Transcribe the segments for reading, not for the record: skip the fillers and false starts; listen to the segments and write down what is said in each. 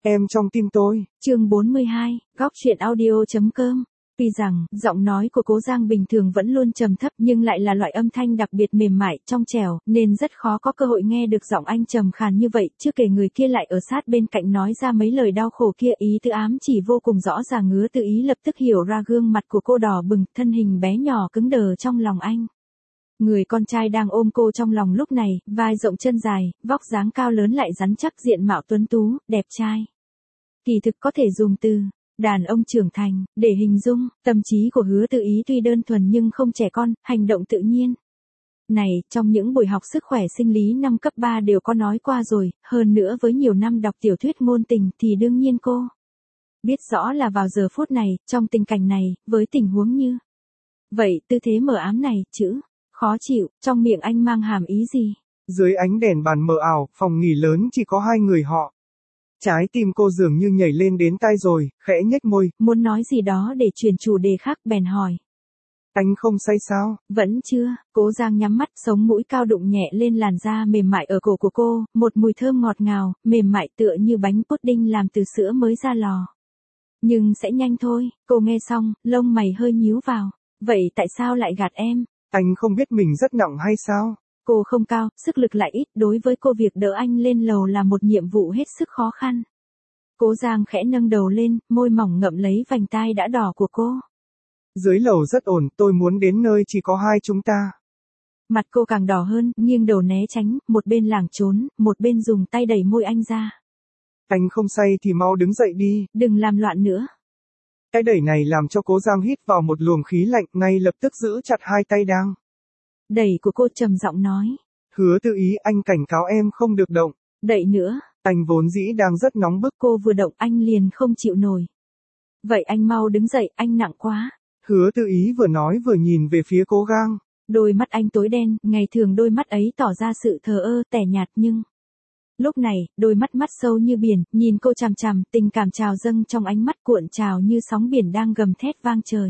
Em trong tim tôi. Chương 42, góc chuyện audio.com. Tuy rằng, giọng nói của Cố Giang bình thường vẫn luôn trầm thấp nhưng lại là loại âm thanh đặc biệt mềm mại, trong trẻo, nên rất khó có cơ hội nghe được giọng anh trầm khàn như vậy, chưa kể người kia lại ở sát bên cạnh nói ra mấy lời đau khổ kia, ý tứ ám chỉ vô cùng rõ ràng. Hứa Tự Ý lập tức hiểu ra gương mặt của cô đỏ bừng, thân hình bé nhỏ cứng đờ trong lòng anh. Người con trai đang ôm cô trong lòng lúc này, vai rộng chân dài, vóc dáng cao lớn lại rắn chắc, diện mạo tuấn tú, đẹp trai. Kỳ thực có thể dùng từ đàn ông trưởng thành để hình dung. Tâm trí của Hứa Tự Ý tuy đơn thuần nhưng không trẻ con, hành động tự nhiên. Này, trong những buổi học sức khỏe sinh lý năm cấp 3 đều có nói qua rồi, hơn nữa với nhiều năm đọc tiểu thuyết ngôn tình thì đương nhiên cô biết rõ là vào giờ phút này, trong tình cảnh này, với tình huống như vậy, tư thế mờ ám này, chữ khó chịu, trong miệng anh mang hàm ý gì? Dưới ánh đèn bàn mờ ảo, phòng nghỉ lớn chỉ có hai người họ. Trái tim cô dường như nhảy lên đến tai rồi, khẽ nhếch môi. Muốn nói gì đó để chuyển chủ đề khác, bèn hỏi. Anh không say sao? Vẫn chưa. Cố Giang nhắm mắt, sống mũi cao đụng nhẹ lên làn da mềm mại ở cổ của cô, một mùi thơm ngọt ngào, mềm mại tựa như bánh pudding làm từ sữa mới ra lò. Nhưng sẽ nhanh thôi. Cô nghe xong, lông mày hơi nhíu vào. Vậy tại sao lại gạt em? Anh không biết mình rất nặng hay sao? Cô không cao, sức lực lại ít, đối với cô việc đỡ anh lên lầu là một nhiệm vụ hết sức khó khăn. Cố Giang khẽ nâng đầu lên, môi mỏng ngậm lấy vành tai đã đỏ của cô. Dưới lầu rất ổn, tôi muốn đến nơi chỉ có hai chúng ta. Mặt cô càng đỏ hơn, nghiêng đầu né tránh, một bên lảng trốn, một bên dùng tay đẩy môi anh ra. Anh không say thì mau đứng dậy đi. Đừng làm loạn nữa. Cái đẩy này làm cho Cố Giang hít vào một luồng khí lạnh, ngay lập tức giữ chặt hai tay đang đẩy của cô, trầm giọng nói. Hứa Tự Ý, anh cảnh cáo em không được động. Đẩy nữa. Anh vốn dĩ đang rất nóng bức. Cô vừa động anh liền không chịu nổi. Vậy anh mau đứng dậy, anh nặng quá. Hứa Tự Ý vừa nói vừa nhìn về phía Cố Giang. Đôi mắt anh tối đen, ngày thường đôi mắt ấy tỏ ra sự thờ ơ, tẻ nhạt nhưng lúc này, đôi mắt sâu như biển, nhìn cô chằm chằm, tình cảm trào dâng trong ánh mắt, cuộn trào như sóng biển đang gầm thét vang trời.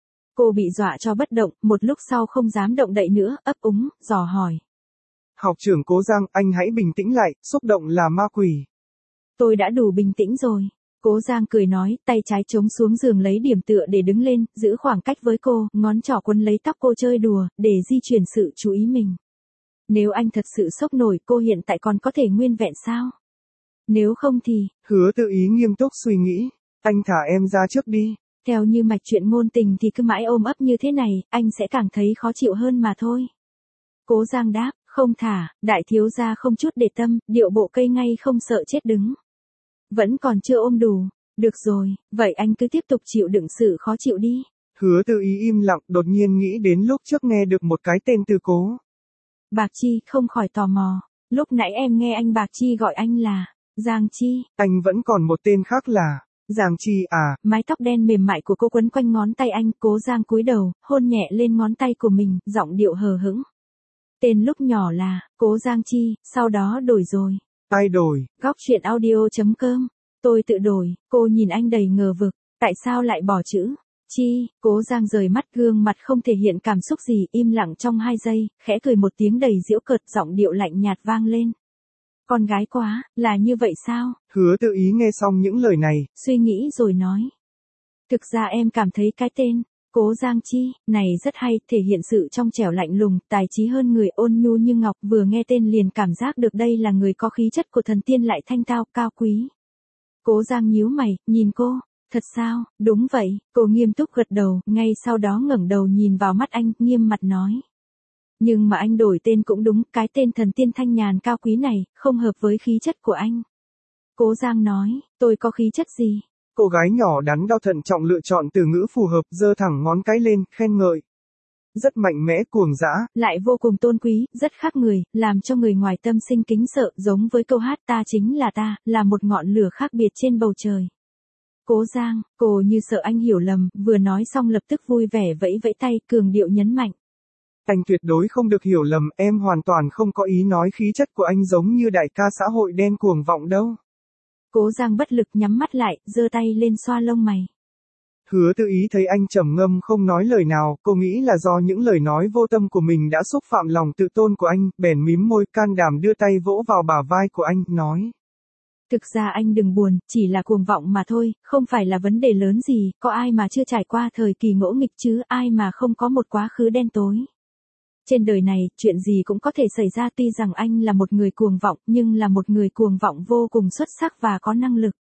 Cô bị dọa cho bất động, một lúc sau không dám động đậy nữa, ấp úng, dò hỏi. Học trưởng Cố Giang, anh hãy bình tĩnh lại, xúc động là ma quỷ. Tôi đã đủ bình tĩnh rồi. Cố Giang cười nói, tay trái chống xuống giường lấy điểm tựa để đứng lên, giữ khoảng cách với cô, ngón trỏ quấn lấy tóc cô chơi đùa, để di chuyển sự chú ý mình. Nếu anh thật sự sốc nổi, cô hiện tại còn có thể nguyên vẹn sao? Nếu không thì... Hứa Tự Ý nghiêm túc suy nghĩ. Anh thả em ra trước đi. Theo như mạch chuyện ngôn tình thì cứ mãi ôm ấp như thế này, anh sẽ càng thấy khó chịu hơn mà thôi. Cố Giang đáp, không thả, đại thiếu gia không chút để tâm, điệu bộ cây ngay không sợ chết đứng. Vẫn còn chưa ôm đủ. Được rồi, vậy anh cứ tiếp tục chịu đựng sự khó chịu đi. Hứa Tự Ý im lặng, đột nhiên nghĩ đến lúc trước nghe được một cái tên từ Cố Bạc Chi, không khỏi tò mò. Lúc nãy em nghe anh Bạc Chi gọi anh là Giang Chi. Anh vẫn còn một tên khác là Giang Chi à? Mái tóc đen mềm mại của cô quấn quanh ngón tay anh, Cố Giang cúi đầu, hôn nhẹ lên ngón tay của mình, giọng điệu hờ hững. Tên lúc nhỏ là Cố Giang Chi, sau đó đổi rồi. Ai đổi? Góc chuyện audio.com. Tôi tự đổi. Cô nhìn anh đầy ngờ vực. Tại sao lại bỏ chữ Chi? Cố Giang rời mắt, gương mặt không thể hiện cảm xúc gì, im lặng trong 2 giây, khẽ cười một tiếng đầy giễu cợt, giọng điệu lạnh nhạt vang lên. Con gái quá, là như vậy sao? Hứa Tự Ý nghe xong những lời này, suy nghĩ rồi nói. Thực ra em cảm thấy cái tên Cố Giang Chi này rất hay, thể hiện sự trong trẻo lạnh lùng, tài trí hơn người, ôn nhu như ngọc, vừa nghe tên liền cảm giác được đây là người có khí chất của thần tiên lại thanh tao, cao quý. Cố Giang nhíu mày, nhìn cô. Thật sao? Đúng vậy. Cô nghiêm túc gật đầu, ngay sau đó ngẩng đầu nhìn vào mắt anh, nghiêm mặt nói. Nhưng mà anh đổi tên cũng đúng, cái tên thần tiên thanh nhàn cao quý này, không hợp với khí chất của anh. Cố Giang nói, tôi có khí chất gì? Cô gái nhỏ đắn đo thận trọng lựa chọn từ ngữ phù hợp, giơ thẳng ngón cái lên, khen ngợi. Rất mạnh mẽ, cuồng dã. Lại vô cùng tôn quý, rất khác người, làm cho người ngoài tâm sinh kính sợ, giống với câu hát ta chính là ta, là một ngọn lửa khác biệt trên bầu trời. Cố Giang, cô như sợ anh hiểu lầm, vừa nói xong lập tức vui vẻ vẫy vẫy tay, cường điệu nhấn mạnh. Anh tuyệt đối không được hiểu lầm, em hoàn toàn không có ý nói khí chất của anh giống như đại ca xã hội đen cuồng vọng đâu. Cố Giang bất lực nhắm mắt lại, giơ tay lên xoa lông mày. Hứa Tự Ý thấy anh trầm ngâm không nói lời nào, cô nghĩ là do những lời nói vô tâm của mình đã xúc phạm lòng tự tôn của anh, bèn mím môi, can đảm đưa tay vỗ vào bả vai của anh, nói. Thực ra anh đừng buồn, chỉ là cuồng vọng mà thôi, không phải là vấn đề lớn gì, có ai mà chưa trải qua thời kỳ ngỗ nghịch chứ, ai mà không có một quá khứ đen tối. Trên đời này, chuyện gì cũng có thể xảy ra, tuy rằng anh là một người cuồng vọng, nhưng là một người cuồng vọng vô cùng xuất sắc và có năng lực.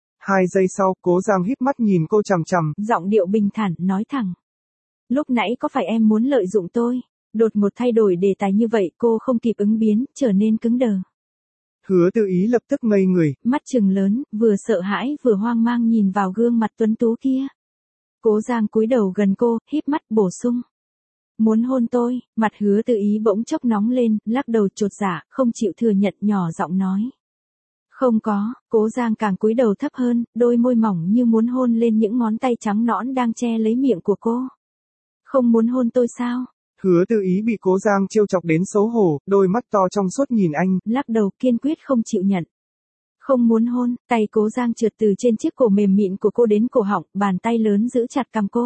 2 giây sau, Cố Giang híp mắt nhìn cô chằm chằm. Giọng điệu bình thản, nói thẳng. Lúc nãy có phải em muốn lợi dụng tôi? Đột ngột thay đổi đề tài như vậy, cô không kịp ứng biến, trở nên cứng đờ. Hứa Tư Ý lập tức ngây người. Mắt trừng lớn, vừa sợ hãi vừa hoang mang nhìn vào gương mặt tuấn tú kia. Cố Giang cúi đầu gần cô, híp mắt bổ sung. Muốn hôn tôi, mặt Hứa Tư Ý bỗng chốc nóng lên, lắc đầu chột dạ, không chịu thừa nhận, nhỏ giọng nói. Không có, Cố Giang càng cúi đầu thấp hơn, đôi môi mỏng như muốn hôn lên những ngón tay trắng nõn đang che lấy miệng của cô. Không muốn hôn tôi sao? Hứa Tư Ý bị Cố Giang trêu chọc đến xấu hổ, đôi mắt to trong suốt nhìn anh. Lắc đầu kiên quyết không chịu nhận. Không muốn hôn, tay Cố Giang trượt từ trên chiếc cổ mềm mịn của cô đến cổ họng, bàn tay lớn giữ chặt cằm cô.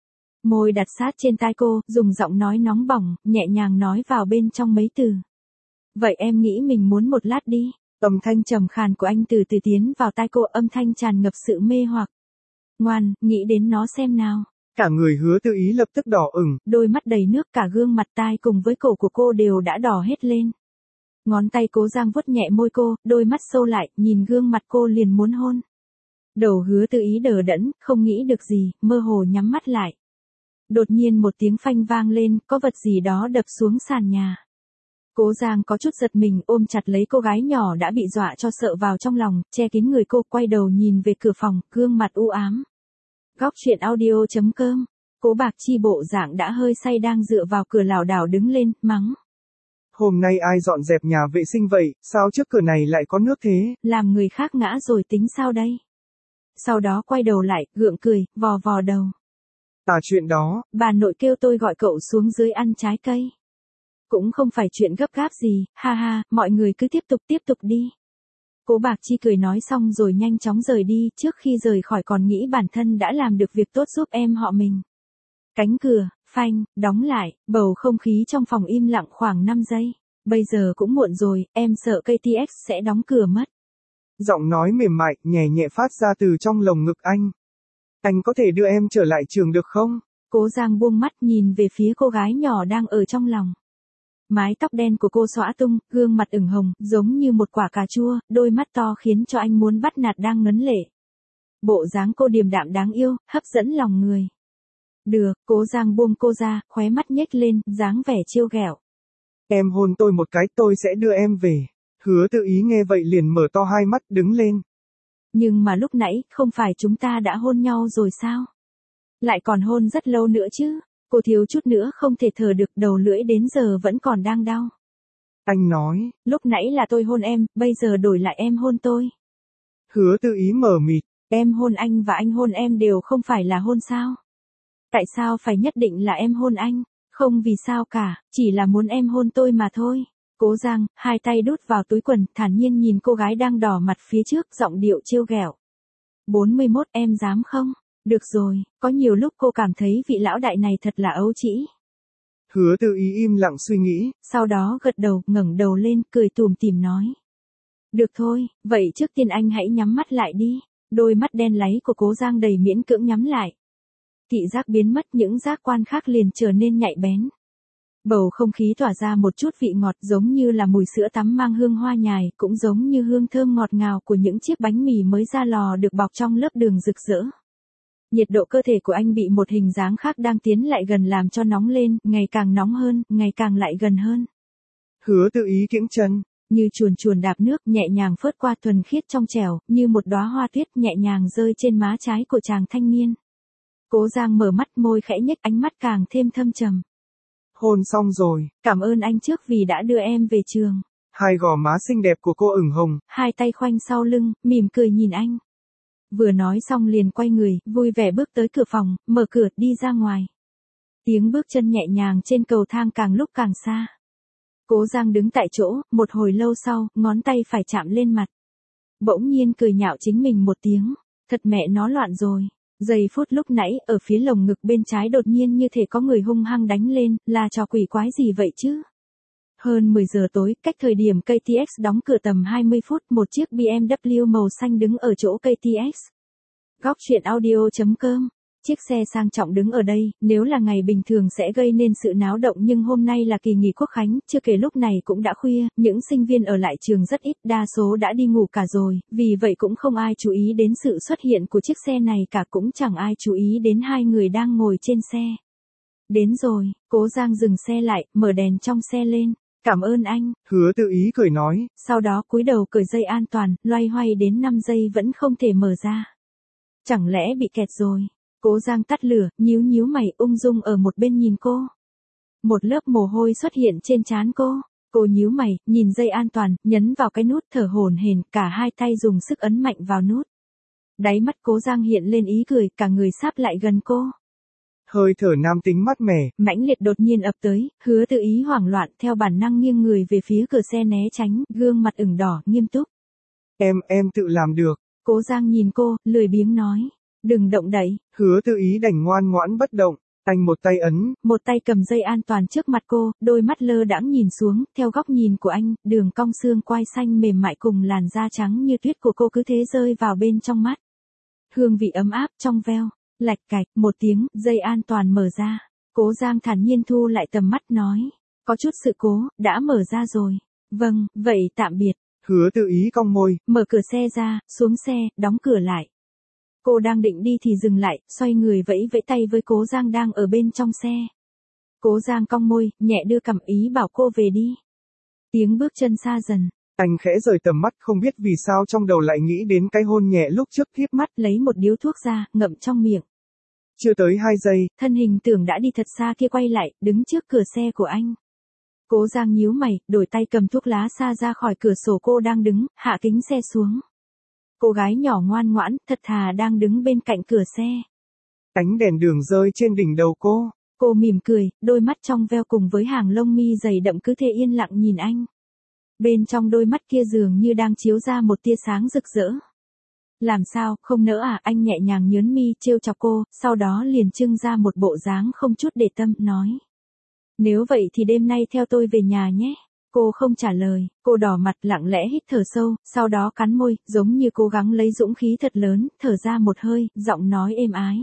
Môi đặt sát trên tai cô, dùng giọng nói nóng bỏng, nhẹ nhàng nói vào bên trong mấy từ. Vậy em nghĩ mình muốn một lát đi. Âm thanh trầm khàn của anh từ từ tiến vào tai cô, âm thanh tràn ngập sự mê hoặc. Ngoan, nghĩ đến nó xem nào. Cả người Hứa Tư Ý lập tức đỏ ửng. Đôi mắt đầy nước, cả gương mặt, tai cùng với cổ của cô đều đã đỏ hết lên. Ngón tay Cố Giang vuốt nhẹ môi cô, đôi mắt sâu lại, nhìn gương mặt cô liền muốn hôn. Đầu Hứa Tư Ý đờ đẫn, không nghĩ được gì, mơ hồ nhắm mắt lại. Đột nhiên một tiếng phanh vang lên, có vật gì đó đập xuống sàn nhà. Cố Giang có chút giật mình, ôm chặt lấy cô gái nhỏ đã bị dọa cho sợ vào trong lòng, che kín người cô, quay đầu nhìn về cửa phòng, gương mặt u ám. Góc truyện audio.com. Cố Bạc Chi bộ dạng đã hơi say đang dựa vào cửa lảo đảo đứng lên, mắng. Hôm nay ai dọn dẹp nhà vệ sinh vậy, sao trước cửa này lại có nước thế? Làm người khác ngã rồi tính sao đây? Sau đó quay đầu lại, gượng cười, vò vò đầu. Chuyện đó. Bà nội kêu tôi gọi cậu xuống dưới ăn trái cây. Cũng không phải chuyện gấp gáp gì, ha ha, mọi người cứ tiếp tục đi. Cố Bạc Chi cười nói xong rồi nhanh chóng rời đi, trước khi rời khỏi còn nghĩ bản thân đã làm được việc tốt giúp em họ mình. Cánh cửa, phanh, đóng lại, bầu không khí trong phòng im lặng khoảng 5 giây. Bây giờ cũng muộn rồi, em sợ KTX sẽ đóng cửa mất. Giọng nói mềm mại, nhẹ nhẹ phát ra từ trong lồng ngực anh. Anh có thể đưa em trở lại trường được không? Cố Giang buông mắt nhìn về phía cô gái nhỏ đang ở trong lòng. Mái tóc đen của cô xõa tung, gương mặt ửng hồng, giống như một quả cà chua, đôi mắt to khiến cho anh muốn bắt nạt đang ngấn lệ. Bộ dáng cô điềm đạm đáng yêu, hấp dẫn lòng người. Được, Cố Giang buông cô ra, khóe mắt nhếch lên, dáng vẻ trêu ghẹo. Em hôn tôi một cái, tôi sẽ đưa em về. Hứa Tư Ý nghe vậy liền mở to hai mắt, đứng lên. Nhưng mà lúc nãy, không phải chúng ta đã hôn nhau rồi sao? Lại còn hôn rất lâu nữa chứ. Cô thiếu chút nữa không thể thở được, đầu lưỡi đến giờ vẫn còn đang đau. Anh nói. Lúc nãy là tôi hôn em, bây giờ đổi lại em hôn tôi. Hứa Tư Ý mờ mịt. Em hôn anh và anh hôn em đều không phải là hôn sao? Tại sao phải nhất định là em hôn anh? Không vì sao cả, chỉ là muốn em hôn tôi mà thôi. Cố Giang, hai tay đút vào túi quần, thản nhiên nhìn cô gái đang đỏ mặt phía trước, giọng điệu trêu ghẹo. 41, em dám không? Được rồi, có nhiều lúc cô cảm thấy vị lão đại này thật là ấu trĩ. Hứa Tư Ý im lặng suy nghĩ. Sau đó gật đầu, ngẩng đầu lên, cười tủm tỉm nói. Được thôi, vậy trước tiên anh hãy nhắm mắt lại đi. Đôi mắt đen láy của Cố Giang đầy miễn cưỡng nhắm lại. Thị giác biến mất, những giác quan khác liền trở nên nhạy bén. Bầu không khí tỏa ra một chút vị ngọt, giống như là mùi sữa tắm mang hương hoa nhài, cũng giống như hương thơm ngọt ngào của những chiếc bánh mì mới ra lò được bọc trong lớp đường rực rỡ. Nhiệt độ cơ thể của anh bị một hình dáng khác đang tiến lại gần làm cho nóng lên, ngày càng nóng hơn, ngày càng lại gần hơn. Hứa Tư Ý kiễng chân. Như chuồn chuồn đạp nước, nhẹ nhàng phớt qua, thuần khiết trong trẻo, như một đóa hoa tuyết nhẹ nhàng rơi trên má trái của chàng thanh niên. Cố Giang mở mắt, môi khẽ nhếch, ánh mắt càng thêm thâm trầm. Hôn xong rồi. Cảm ơn anh trước vì đã đưa em về trường. Hai gò má xinh đẹp của cô ửng hồng. Hai tay khoanh sau lưng, mỉm cười nhìn anh. Vừa nói xong liền quay người, vui vẻ bước tới cửa phòng, mở cửa, đi ra ngoài. Tiếng bước chân nhẹ nhàng trên cầu thang càng lúc càng xa. Cố Giang đứng tại chỗ, một hồi lâu sau, ngón tay phải chạm lên mặt. Bỗng nhiên cười nhạo chính mình một tiếng. Thật mẹ nó loạn rồi. Giây phút lúc nãy, ở phía lồng ngực bên trái đột nhiên như thể có người hung hăng đánh lên, là trò quỷ quái gì vậy chứ? Hơn 10 giờ tối, cách thời điểm KTX đóng cửa tầm 20 phút, một chiếc BMW màu xanh đứng ở chỗ KTX. Góc truyện audio.com. Chiếc xe sang trọng đứng ở đây, nếu là ngày bình thường sẽ gây nên sự náo động nhưng hôm nay là kỳ nghỉ Quốc khánh, chưa kể lúc này cũng đã khuya, những sinh viên ở lại trường rất ít, đa số đã đi ngủ cả rồi, vì vậy cũng không ai chú ý đến sự xuất hiện của chiếc xe này cả, cũng chẳng ai chú ý đến hai người đang ngồi trên xe. Đến rồi, Cố Giang dừng xe lại, mở đèn trong xe lên. Cảm ơn anh. Hứa Tự Ý cười nói. Sau đó cúi đầu cởi dây an toàn, loay hoay đến 5 giây vẫn không thể mở ra. Chẳng lẽ bị kẹt rồi? Cố Giang tắt lửa, nhíu mày, ung dung ở một bên nhìn cô. Một lớp mồ hôi xuất hiện trên trán cô. Cô nhíu mày, nhìn dây an toàn, nhấn vào cái nút, thở hổn hển, cả hai tay dùng sức ấn mạnh vào nút. Đáy mắt Cố Giang hiện lên ý cười, cả người sáp lại gần cô. Hơi thở nam tính mát mẻ, mãnh liệt đột nhiên ập tới, Hứa Tự Ý hoảng loạn, theo bản năng nghiêng người về phía cửa xe né tránh, gương mặt ửng đỏ, nghiêm túc. Em tự làm được. Cố Giang nhìn cô, lười biếng nói. Đừng động đậy. Hứa Tự Ý đành ngoan ngoãn bất động, anh một tay ấn. Một tay cầm dây an toàn trước mặt cô, đôi mắt lơ đãng nhìn xuống, theo góc nhìn của anh, đường cong xương quai xanh mềm mại cùng làn da trắng như tuyết của cô cứ thế rơi vào bên trong mắt. Hương vị ấm áp trong veo. Lạch cạch, một tiếng, dây an toàn mở ra. Cố Giang thản nhiên thu lại tầm mắt nói. Có chút sự cố, đã mở ra rồi. Vâng, vậy tạm biệt. Hứa Tự Ý cong môi. Mở cửa xe ra, xuống xe, đóng cửa lại. Cô đang định đi thì dừng lại, xoay người vẫy vẫy tay với Cố Giang đang ở bên trong xe. Cố Giang cong môi, nhẹ đưa cằm ý bảo cô về đi. Tiếng bước chân xa dần. Anh khẽ rời tầm mắt, không biết vì sao trong đầu lại nghĩ đến cái hôn nhẹ lúc trước, híp mắt lấy một điếu thuốc ra, ngậm trong miệng. Chưa tới 2 giây, thân hình tưởng đã đi thật xa kia quay lại, đứng trước cửa xe của anh. Cố Giang nhíu mày, đổi tay cầm thuốc lá xa ra khỏi cửa sổ cô đang đứng, hạ kính xe xuống. Cô gái nhỏ ngoan ngoãn, thật thà đang đứng bên cạnh cửa xe. Ánh đèn đường rơi trên đỉnh đầu cô. Cô mỉm cười, đôi mắt trong veo cùng với hàng lông mi dày đậm cứ thế yên lặng nhìn anh. Bên trong đôi mắt kia dường như đang chiếu ra một tia sáng rực rỡ. Làm sao, không nỡ à? Anh nhẹ nhàng nhớn mi trêu chọc cô, sau đó liền trưng ra một bộ dáng không chút để tâm, nói. Nếu vậy thì đêm nay theo tôi về nhà nhé. Cô không trả lời, cô đỏ mặt lặng lẽ hít thở sâu, sau đó cắn môi, giống như cố gắng lấy dũng khí thật lớn, thở ra một hơi, giọng nói êm ái.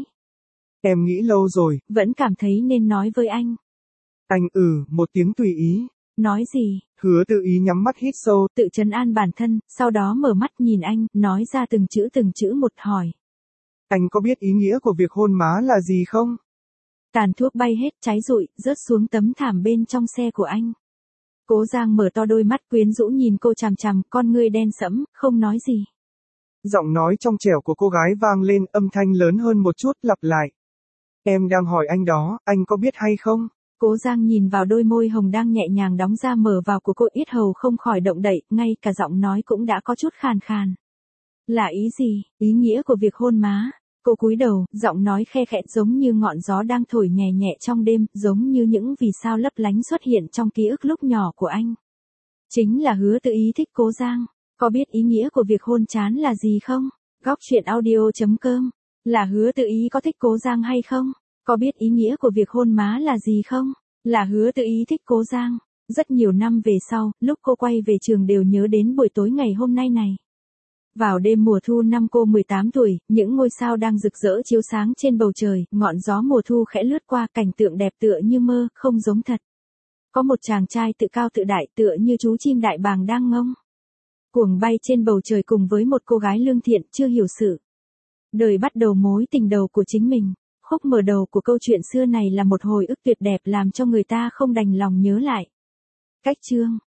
Em nghĩ lâu rồi. Vẫn cảm thấy nên nói với anh. Anh một tiếng tùy ý. Nói gì? Hứa Tự Ý nhắm mắt hít sâu, tự trấn an bản thân, sau đó mở mắt nhìn anh, nói ra từng chữ một, hỏi. Anh có biết ý nghĩa của việc hôn má là gì không? Tàn thuốc bay hết, cháy rụi, rớt xuống tấm thảm bên trong xe của anh. Cố Giang mở to đôi mắt quyến rũ nhìn cô chằm chằm, con ngươi đen sẫm, không nói gì. Giọng nói trong trẻo của cô gái vang lên, âm thanh lớn hơn một chút, lặp lại. Em đang hỏi anh đó, anh có biết hay không? Cố Giang nhìn vào đôi môi hồng đang nhẹ nhàng đóng ra mở vào của cô, yết hầu không khỏi động đậy, ngay cả giọng nói cũng đã có chút khàn khàn. Là ý gì? Ý nghĩa của việc hôn má. Cô cúi đầu, giọng nói khe khẽ giống như ngọn gió đang thổi nhẹ nhẹ trong đêm, giống như những vì sao lấp lánh xuất hiện trong ký ức lúc nhỏ của anh. Chính là Hứa Tự Ý thích Cố Giang. Có biết ý nghĩa của việc hôn chán là gì không? Góc truyện audio.com. Là Hứa Tự Ý có thích Cố Giang hay không? Có biết ý nghĩa của việc hôn má là gì không? Là Hứa Tự Ý thích Cố Giang. Rất nhiều năm về sau, lúc cô quay về trường đều nhớ đến buổi tối ngày hôm nay này. Vào đêm mùa thu năm cô 18 tuổi, những ngôi sao đang rực rỡ chiếu sáng trên bầu trời, ngọn gió mùa thu khẽ lướt qua, cảnh tượng đẹp tựa như mơ, không giống thật. Có một chàng trai tự cao tự đại tựa như chú chim đại bàng đang ngông cuồng bay trên bầu trời cùng với một cô gái lương thiện chưa hiểu sự đời bắt đầu mối tình đầu của chính mình. Khúc mở đầu của câu chuyện xưa này là một hồi ức tuyệt đẹp làm cho người ta không đành lòng nhớ lại. Cách chương